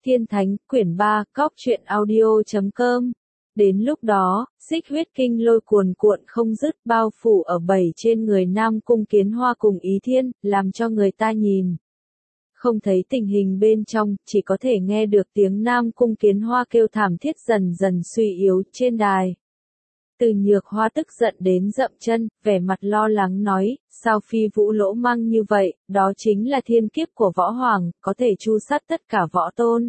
Thiên Thánh, quyển 3, Cóc truyện audio.com. Đến lúc đó, xích huyết kinh lôi cuồn cuộn không dứt bao phủ ở bảy trên người Nam Cung Kiến Hoa cùng Ý Thiên, làm cho người ta nhìn không thấy tình hình bên trong, chỉ có thể nghe được tiếng Nam Cung Kiến Hoa kêu thảm thiết dần dần suy yếu trên đài. Từ Nhược Hoa tức giận đến dậm chân, vẻ mặt lo lắng nói, sao Phi Vũ lỗ măng như vậy, đó chính là thiên kiếp của võ hoàng, có thể tru sát tất cả võ tôn.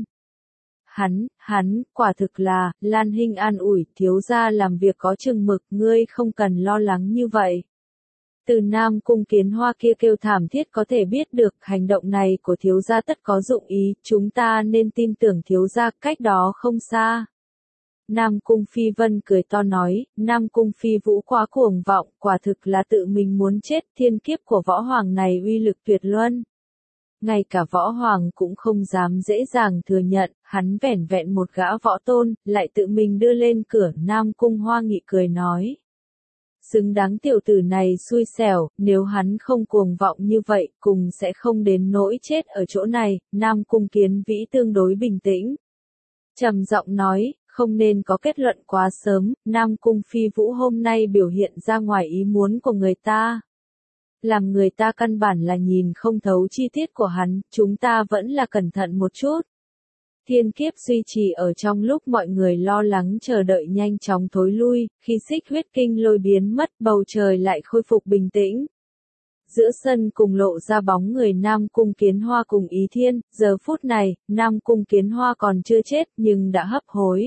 Hắn, quả thực là, Lan Hinh an ủi, thiếu gia làm việc có chừng mực, ngươi không cần lo lắng như vậy. Từ Nam Cung Kiến Hoa kia kêu thảm thiết có thể biết được, hành động này của thiếu gia tất có dụng ý, chúng ta nên tin tưởng thiếu gia, cách đó không xa. Nam Cung Phi Vân cười to nói, Nam Cung Phi Vũ quá cuồng vọng, quả thực là tự mình muốn chết, thiên kiếp của võ hoàng này uy lực tuyệt luân. Ngay cả võ hoàng cũng không dám dễ dàng thừa nhận, hắn vẻn vẹn một gã võ tôn, lại tự mình đưa lên cửa. Nam Cung Hoa Nghị cười nói. Xứng đáng tiểu tử này xui xẻo, nếu hắn không cuồng vọng như vậy, cùng sẽ không đến nỗi chết ở chỗ này. Nam Cung Kiến Vĩ tương đối bình tĩnh. Trầm giọng nói, không nên có kết luận quá sớm, Nam Cung Phi Vũ hôm nay biểu hiện ra ngoài ý muốn của người ta. Làm người ta căn bản là nhìn không thấu chi tiết của hắn, chúng ta vẫn là cẩn thận một chút. Thiên kiếp duy trì ở trong lúc mọi người lo lắng chờ đợi nhanh chóng thối lui, khi xích huyết kinh lôi biến mất bầu trời lại khôi phục bình tĩnh. Giữa sân cùng lộ ra bóng người Nam Cung Kiến Hoa cùng Ý Thiên, giờ phút này, Nam Cung Kiến Hoa còn chưa chết nhưng đã hấp hối.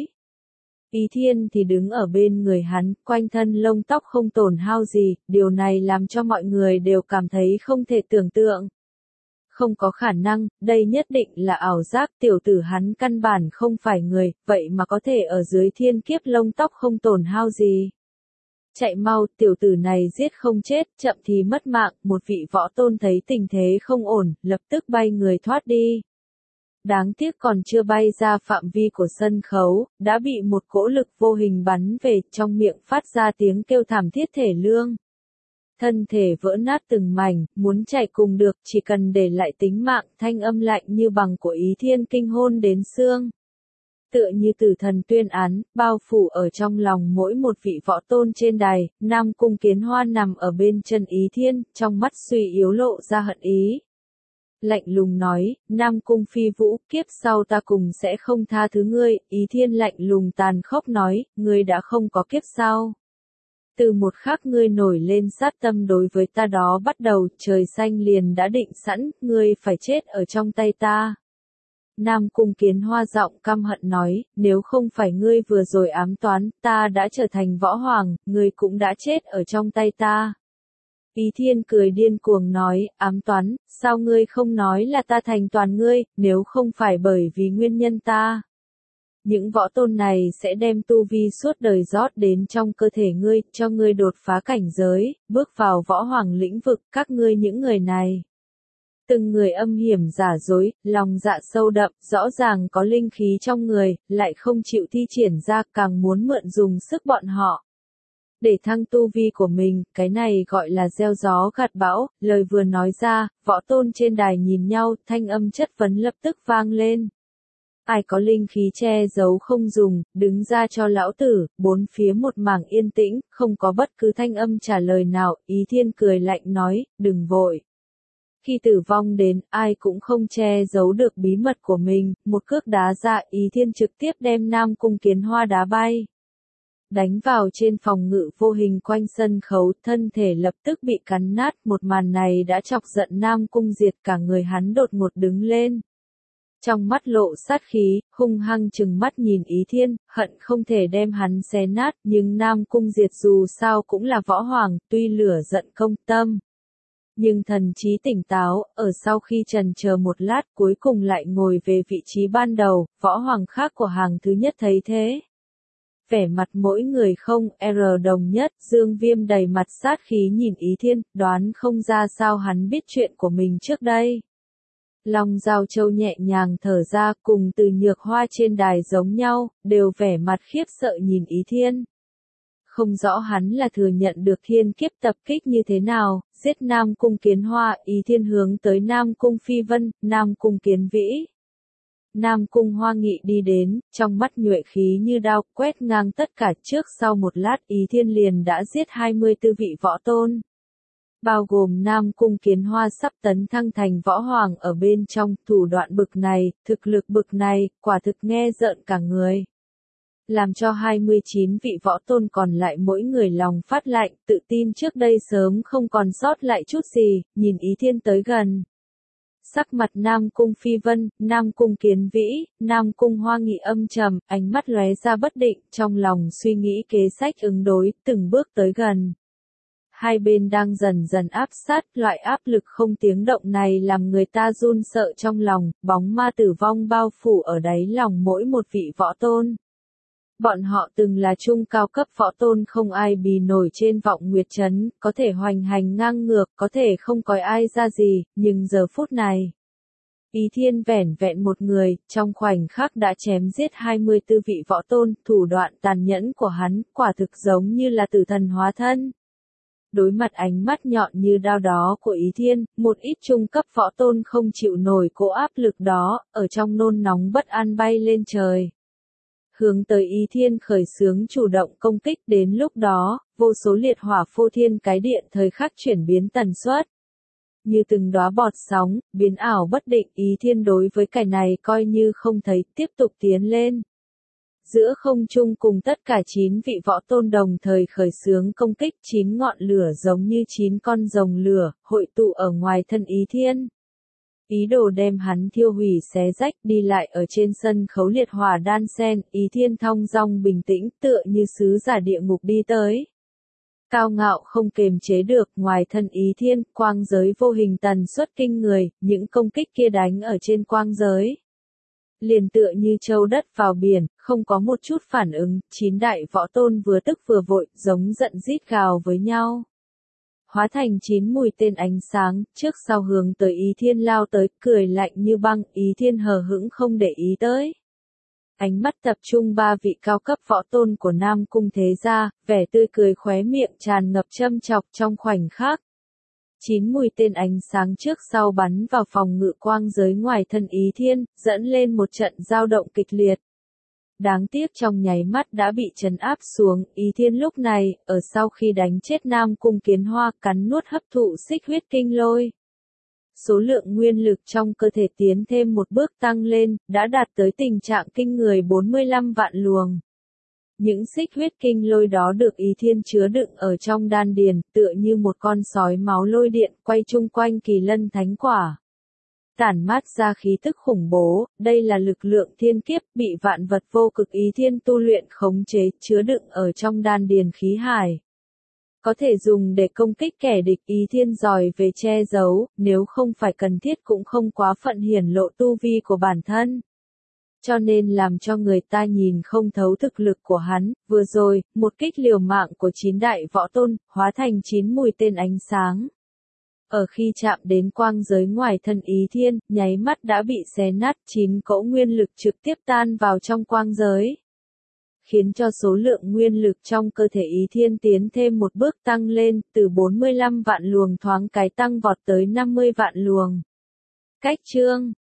Ý Thiên thì đứng ở bên người hắn, quanh thân lông tóc không tổn hao gì, điều này làm cho mọi người đều cảm thấy không thể tưởng tượng. Không có khả năng, đây nhất định là ảo giác, tiểu tử hắn căn bản không phải người, vậy mà có thể ở dưới thiên kiếp lông tóc không tổn hao gì. Chạy mau, tiểu tử này giết không chết, chậm thì mất mạng, một vị võ tôn thấy tình thế không ổn, lập tức bay người thoát đi. Đáng tiếc còn chưa bay ra phạm vi của sân khấu, đã bị một cỗ lực vô hình bắn về, trong miệng phát ra tiếng kêu thảm thiết thê lương. Thân thể vỡ nát từng mảnh, muốn chạy cùng được, chỉ cần để lại tính mạng, thanh âm lạnh như bằng của Ý Thiên kinh hôn đến xương. Tựa như tử thần tuyên án, bao phủ ở trong lòng mỗi một vị võ tôn trên đài, Nam Cung Kiến Hoa nằm ở bên chân Ý Thiên, trong mắt suy yếu lộ ra hận ý. Lạnh lùng nói, Nam Cung Phi Vũ, kiếp sau ta cùng sẽ không tha thứ ngươi. Ý Thiên lạnh lùng tàn khốc nói, ngươi đã không có kiếp sau. Từ một khắc ngươi nổi lên sát tâm đối với ta đó bắt đầu, trời xanh liền đã định sẵn, ngươi phải chết ở trong tay ta. Nam Cung Kiến Hoa giọng căm hận nói, nếu không phải ngươi vừa rồi ám toán, ta đã trở thành võ hoàng, ngươi cũng đã chết ở trong tay ta. Ý Thiên cười điên cuồng nói, ám toán, sao ngươi không nói là ta thành toàn ngươi, nếu không phải bởi vì nguyên nhân ta. Những võ tôn này sẽ đem tu vi suốt đời rót đến trong cơ thể ngươi, cho ngươi đột phá cảnh giới, bước vào võ hoàng lĩnh vực, các ngươi những người này. Từng người âm hiểm giả dối, lòng dạ sâu đậm, rõ ràng có linh khí trong người, lại không chịu thi triển ra, càng muốn mượn dùng sức bọn họ. Để thăng tu vi của mình, cái này gọi là gieo gió gặt bão, lời vừa nói ra, võ tôn trên đài nhìn nhau, thanh âm chất vấn lập tức vang lên. Ai có linh khí che giấu không dùng, đứng ra cho lão tử, bốn phía một mảng yên tĩnh, không có bất cứ thanh âm trả lời nào, Ý Thiên cười lạnh nói, đừng vội. Khi tử vong đến, ai cũng không che giấu được bí mật của mình, một cước đá ra, Ý Thiên trực tiếp đem Nam Cung Kiến Hoa đá bay. Đánh vào trên phòng ngự vô hình quanh sân khấu, thân thể lập tức bị cắn nát, một màn này đã chọc giận Nam Cung Diệt, cả người hắn đột ngột đứng lên. Trong mắt lộ sát khí, hung hăng trừng mắt nhìn Ý Thiên, hận không thể đem hắn xé nát, nhưng Nam Cung Diệt dù sao cũng là võ hoàng, tuy lửa giận công tâm. Nhưng thần trí tỉnh táo, ở sau khi trần chờ một lát cuối cùng lại ngồi về vị trí ban đầu, võ hoàng khác của hàng thứ nhất thấy thế. Vẻ mặt mỗi người không, đồng nhất, Dương Viêm đầy mặt sát khí nhìn Ý Thiên, đoán không ra sao hắn biết chuyện của mình trước đây. Long Giao Châu nhẹ nhàng thở ra, cùng Từ Nhược Hoa trên đài giống nhau, đều vẻ mặt khiếp sợ nhìn Ý Thiên. Không rõ hắn là thừa nhận được thiên kiếp tập kích như thế nào, giết Nam Cung Kiến Hoa, Ý Thiên hướng tới Nam Cung Phi Vân, Nam Cung Kiến Vĩ. Nam Cung Hoa Nghị đi đến, trong mắt nhuệ khí như đao, quét ngang tất cả trước sau một lát Ý Thiên liền đã giết 24 vị võ tôn. Bao gồm Nam Cung Kiến Hoa sắp tấn thăng thành võ hoàng ở bên trong, thủ đoạn bực này, thực lực bực này, quả thực nghe rợn cả người. Làm cho 29 vị võ tôn còn lại mỗi người lòng phát lạnh, tự tin trước đây sớm không còn sót lại chút gì, nhìn Ý Thiên tới gần. Sắc mặt Nam Cung Phi Vân, Nam Cung Kiến Vĩ, Nam Cung Hoa Nghị âm trầm, ánh mắt lóe ra bất định, trong lòng suy nghĩ kế sách ứng đối, từng bước tới gần. Hai bên đang dần dần áp sát, loại áp lực không tiếng động này làm người ta run sợ trong lòng, bóng ma tử vong bao phủ ở đáy lòng mỗi một vị võ tôn. Bọn họ từng là trung cao cấp võ tôn không ai bì nổi trên vọng nguyệt trấn, có thể hoành hành ngang ngược, có thể không coi ai ra gì, nhưng giờ phút này. Ý Thiên vẻn vẹn một người, trong khoảnh khắc đã chém giết 24 vị võ tôn, thủ đoạn tàn nhẫn của hắn, quả thực giống như là tử thần hóa thân. Đối mặt ánh mắt nhọn như đao đó của Ý Thiên, một ít trung cấp võ tôn không chịu nổi cỗ áp lực đó, ở trong nôn nóng bất an bay lên trời. Hướng tới Ý Thiên khởi xướng chủ động công kích đến lúc đó, vô số liệt hỏa phô thiên cái điện thời khắc chuyển biến tần suất. Như từng đóa bọt sóng, biến ảo bất định Ý Thiên đối với cái này coi như không thấy, tiếp tục tiến lên. Giữa không trung cùng tất cả 9 vị võ tôn đồng thời khởi xướng công kích 9 ngọn lửa giống như 9 con rồng lửa, hội tụ ở ngoài thân Ý Thiên. Ý đồ đem hắn thiêu hủy xé rách đi lại ở trên sân khấu liệt hỏa đan sen, Ý Thiên thong dong bình tĩnh tựa như sứ giả địa ngục đi tới. Cao ngạo không kềm chế được, ngoài thân Ý Thiên, quang giới vô hình tần suất kinh người, những công kích kia đánh ở trên quang giới. Liền tựa như châu đất vào biển, không có một chút phản ứng, 9 đại võ tôn vừa tức vừa vội, giống giận rít gào với nhau. Hóa thành 9 mũi tên ánh sáng, trước sau hướng tới Ý Thiên lao tới, cười lạnh như băng, Ý Thiên hờ hững không để ý tới. Ánh mắt tập trung 3 vị cao cấp võ tôn của Nam Cung thế gia, vẻ tươi cười khóe miệng tràn ngập châm chọc trong khoảnh khắc. 9 mũi tên ánh sáng trước sau bắn vào phòng ngự quang giới ngoài thân Ý Thiên, dẫn lên một trận dao động kịch liệt. Đáng tiếc trong nháy mắt đã bị trấn áp xuống, Ý Thiên lúc này, ở sau khi đánh chết Nam Cung Kiến Hoa, cắn nuốt hấp thụ xích huyết kinh lôi. Số lượng nguyên lực trong cơ thể tiến thêm một bước tăng lên, đã đạt tới tình trạng kinh người 45 vạn luồng. Những xích huyết kinh lôi đó được Ý Thiên chứa đựng ở trong đan điền, tựa như một con sói máu lôi điện quay chung quanh kỳ lân thánh quả. Tản mát ra khí tức khủng bố, đây là lực lượng thiên kiếp bị vạn vật vô cực Ý Thiên tu luyện khống chế, chứa đựng ở trong đan điền khí hải. Có thể dùng để công kích kẻ địch, Ý Thiên giỏi về che giấu, nếu không phải cần thiết cũng không quá phận hiển lộ tu vi của bản thân. Cho nên làm cho người ta nhìn không thấu thực lực của hắn, vừa rồi, một kích liều mạng của 9 đại võ tôn, hóa thành 9 mũi tên ánh sáng. Ở khi chạm đến quang giới ngoài thân Ý Thiên, nháy mắt đã bị xé nát, 9 cỗ nguyên lực trực tiếp tan vào trong quang giới. Khiến cho số lượng nguyên lực trong cơ thể Ý Thiên tiến thêm một bước tăng lên, từ 45 vạn luồng thoáng cái tăng vọt tới 50 vạn luồng. Cách chương